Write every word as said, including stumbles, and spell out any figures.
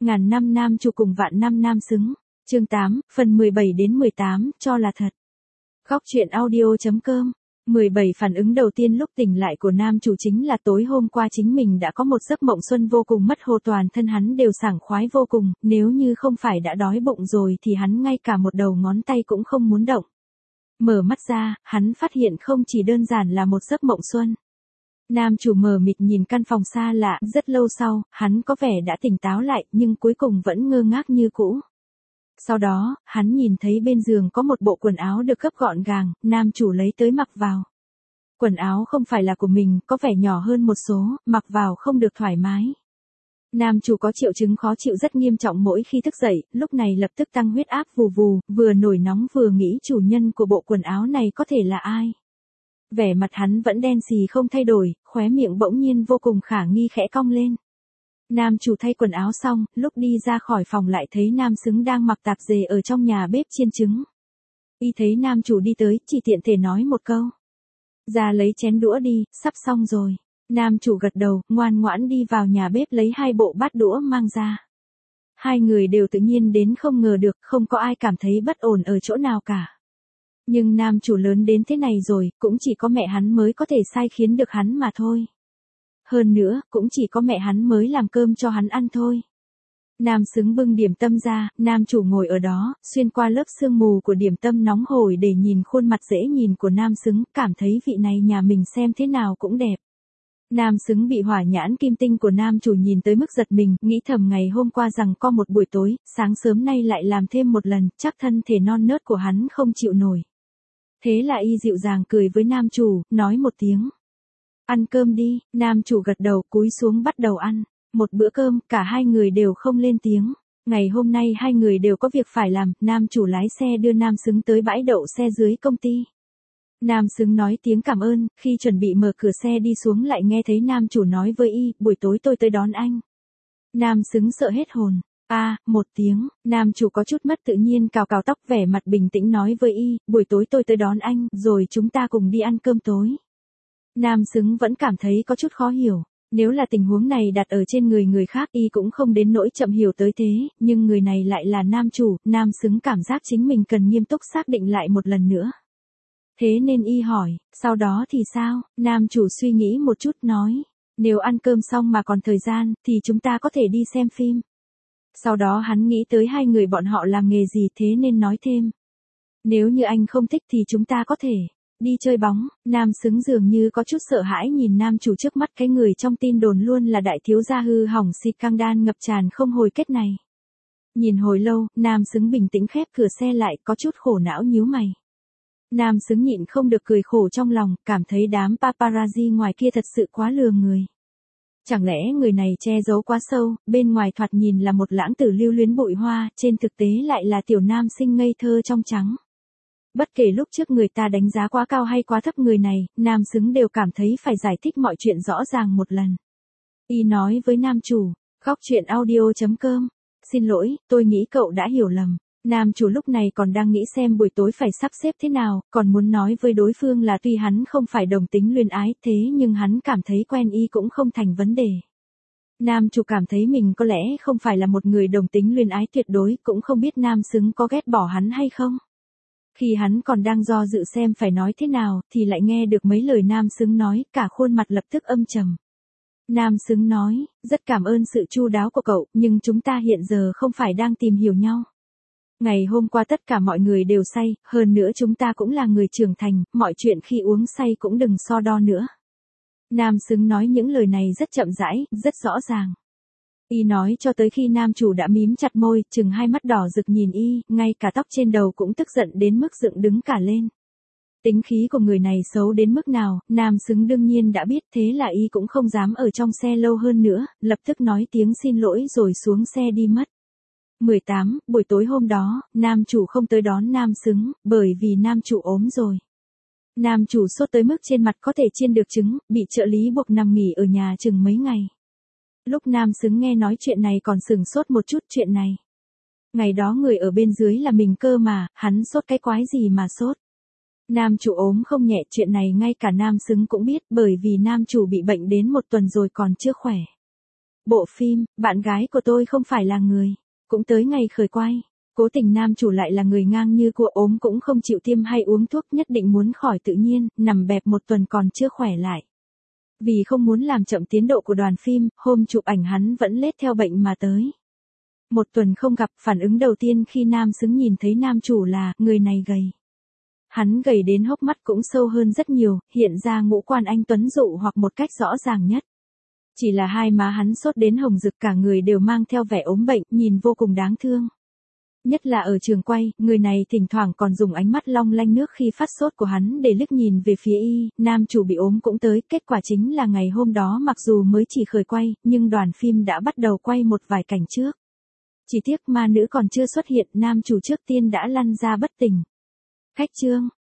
Ngàn năm nam chủ cùng vạn năm nam xứng. Chương tám, phần mười bảy đến mười tám, cho là thật. Góc truyện audio.com. mười bảy phản ứng đầu tiên lúc tỉnh lại của nam chủ chính là tối hôm qua chính mình đã có một giấc mộng xuân vô cùng mất hồ, toàn thân hắn đều sảng khoái vô cùng, nếu như không phải đã đói bụng rồi thì hắn ngay cả một đầu ngón tay cũng không muốn động. Mở mắt ra, hắn phát hiện không chỉ đơn giản là một giấc mộng xuân. Nam chủ mờ mịt nhìn căn phòng xa lạ, rất lâu sau, hắn có vẻ đã tỉnh táo lại, nhưng cuối cùng vẫn ngơ ngác như cũ. Sau đó, hắn nhìn thấy bên giường có một bộ quần áo được gấp gọn gàng, nam chủ lấy tới mặc vào. Quần áo không phải là của mình, có vẻ nhỏ hơn một số, mặc vào không được thoải mái. Nam chủ có triệu chứng khó chịu rất nghiêm trọng mỗi khi thức dậy, lúc này lập tức tăng huyết áp vù vù, vừa nổi nóng vừa nghĩ chủ nhân của bộ quần áo này có thể là ai. Vẻ mặt hắn vẫn đen xì không thay đổi, khóe miệng bỗng nhiên vô cùng khả nghi khẽ cong lên. Nam chủ thay quần áo xong, lúc đi ra khỏi phòng lại thấy nam xứng đang mặc tạp dề ở trong nhà bếp chiên trứng. Y thấy nam chủ đi tới, chỉ tiện thể nói một câu. Ra lấy chén đũa đi, sắp xong rồi. Nam chủ gật đầu, ngoan ngoãn đi vào nhà bếp lấy hai bộ bát đũa mang ra. Hai người đều tự nhiên đến không ngờ được, không có ai cảm thấy bất ổn ở chỗ nào cả. Nhưng nam chủ lớn đến thế này rồi, cũng chỉ có mẹ hắn mới có thể sai khiến được hắn mà thôi. Hơn nữa, cũng chỉ có mẹ hắn mới làm cơm cho hắn ăn thôi. Nam xứng bưng điểm tâm ra, nam chủ ngồi ở đó, xuyên qua lớp sương mù của điểm tâm nóng hổi để nhìn khuôn mặt dễ nhìn của nam xứng, cảm thấy vị này nhà mình xem thế nào cũng đẹp. Nam xứng bị hỏa nhãn kim tinh của nam chủ nhìn tới mức giật mình, nghĩ thầm ngày hôm qua rằng có một buổi tối, sáng sớm nay lại làm thêm một lần, chắc thân thể non nớt của hắn không chịu nổi. Thế là y dịu dàng cười với nam chủ, nói một tiếng. Ăn cơm đi, nam chủ gật đầu cúi xuống bắt đầu ăn. Một bữa cơm, cả hai người đều không lên tiếng. Ngày hôm nay hai người đều có việc phải làm, nam chủ lái xe đưa nam xứng tới bãi đậu xe dưới công ty. Nam xứng nói tiếng cảm ơn, khi chuẩn bị mở cửa xe đi xuống lại nghe thấy nam chủ nói với y, buổi tối tôi tới đón anh. Nam xứng sợ hết hồn. A, à, một tiếng, nam chủ có chút mất tự nhiên cào cào tóc vẻ mặt bình tĩnh nói với y, buổi tối tôi tới đón anh, rồi chúng ta cùng đi ăn cơm tối. Nam xứng vẫn cảm thấy có chút khó hiểu. Nếu là tình huống này đặt ở trên người người khác y cũng không đến nỗi chậm hiểu tới thế, nhưng người này lại là nam chủ, nam xứng cảm giác chính mình cần nghiêm túc xác định lại một lần nữa. Thế nên y hỏi, sau đó thì sao? Nam chủ suy nghĩ một chút nói, nếu ăn cơm xong mà còn thời gian, thì chúng ta có thể đi xem phim. Sau đó hắn nghĩ tới hai người bọn họ làm nghề gì thế nên nói thêm. Nếu như anh không thích thì chúng ta có thể đi chơi bóng. Nam xứng dường như có chút sợ hãi nhìn nam chủ trước mắt, cái người trong tin đồn luôn là đại thiếu gia hư hỏng si căng đan ngập tràn không hồi kết này. Nhìn hồi lâu, nam xứng bình tĩnh khép cửa xe lại, có chút khổ não nhíu mày. Nam xứng nhịn không được cười khổ trong lòng, cảm thấy đám paparazzi ngoài kia thật sự quá lừa người. Chẳng lẽ người này che giấu quá sâu, bên ngoài thoạt nhìn là một lãng tử lưu luyến bụi hoa, trên thực tế lại là tiểu nam sinh ngây thơ trong trắng. Bất kể lúc trước người ta đánh giá quá cao hay quá thấp người này, nam xứng đều cảm thấy phải giải thích mọi chuyện rõ ràng một lần. Y nói với nam chủ, góc truyện audio.com, xin lỗi, tôi nghĩ cậu đã hiểu lầm. Nam chủ lúc này còn đang nghĩ xem buổi tối phải sắp xếp thế nào, còn muốn nói với đối phương là tuy hắn không phải đồng tính luyến ái thế nhưng hắn cảm thấy quen y cũng không thành vấn đề. Nam chủ cảm thấy mình có lẽ không phải là một người đồng tính luyến ái tuyệt đối, cũng không biết nam xứng có ghét bỏ hắn hay không. Khi hắn còn đang do dự xem phải nói thế nào, thì lại nghe được mấy lời nam xứng nói, cả khuôn mặt lập tức âm trầm. Nam xứng nói, rất cảm ơn sự chu đáo của cậu, nhưng chúng ta hiện giờ không phải đang tìm hiểu nhau. Ngày hôm qua tất cả mọi người đều say, hơn nữa chúng ta cũng là người trưởng thành, mọi chuyện khi uống say cũng đừng so đo nữa. Nam xứng nói những lời này rất chậm rãi, rất rõ ràng. Y nói cho tới khi nam chủ đã mím chặt môi, chừng hai mắt đỏ rực nhìn y, ngay cả tóc trên đầu cũng tức giận đến mức dựng đứng cả lên. Tính khí của người này xấu đến mức nào, nam xứng đương nhiên đã biết, thế là y cũng không dám ở trong xe lâu hơn nữa, lập tức nói tiếng xin lỗi rồi xuống xe đi mất. mười tám, buổi tối hôm đó, nam chủ không tới đón nam xứng, bởi vì nam chủ ốm rồi. Nam chủ sốt tới mức trên mặt có thể chiên được trứng, bị trợ lý buộc nằm nghỉ ở nhà chừng mấy ngày. Lúc nam xứng nghe nói chuyện này còn sửng sốt một chút chuyện này. Ngày đó người ở bên dưới là mình cơ mà, hắn sốt cái quái gì mà sốt. Nam chủ ốm không nhẹ, chuyện này ngay cả nam xứng cũng biết, bởi vì nam chủ bị bệnh đến một tuần rồi còn chưa khỏe. Bộ phim, bạn gái của tôi không phải là người, cũng tới ngày khởi quay. Cố tình nam chủ lại là người ngang như cua, ốm cũng không chịu tiêm hay uống thuốc, nhất định muốn khỏi tự nhiên, nằm bẹp một tuần còn chưa khỏe lại. Vì không muốn làm chậm tiến độ của đoàn phim, hôm chụp ảnh hắn vẫn lết theo bệnh mà tới. Một tuần không gặp, phản ứng đầu tiên khi nam xứng nhìn thấy nam chủ là, người này gầy. Hắn gầy đến hốc mắt cũng sâu hơn rất nhiều, hiện ra ngũ quan anh tuấn dụ hoặc một cách rõ ràng nhất. Chỉ là hai má hắn sốt đến hồng rực, cả người đều mang theo vẻ ốm bệnh, nhìn vô cùng đáng thương. Nhất là ở trường quay, người này thỉnh thoảng còn dùng ánh mắt long lanh nước khi phát sốt của hắn để liếc nhìn về phía y, nam chủ bị ốm cũng tới, kết quả chính là ngày hôm đó mặc dù mới chỉ khởi quay, nhưng đoàn phim đã bắt đầu quay một vài cảnh trước. Chỉ tiếc ma nữ còn chưa xuất hiện, nam chủ trước tiên đã lăn ra bất tỉnh. Khách trương,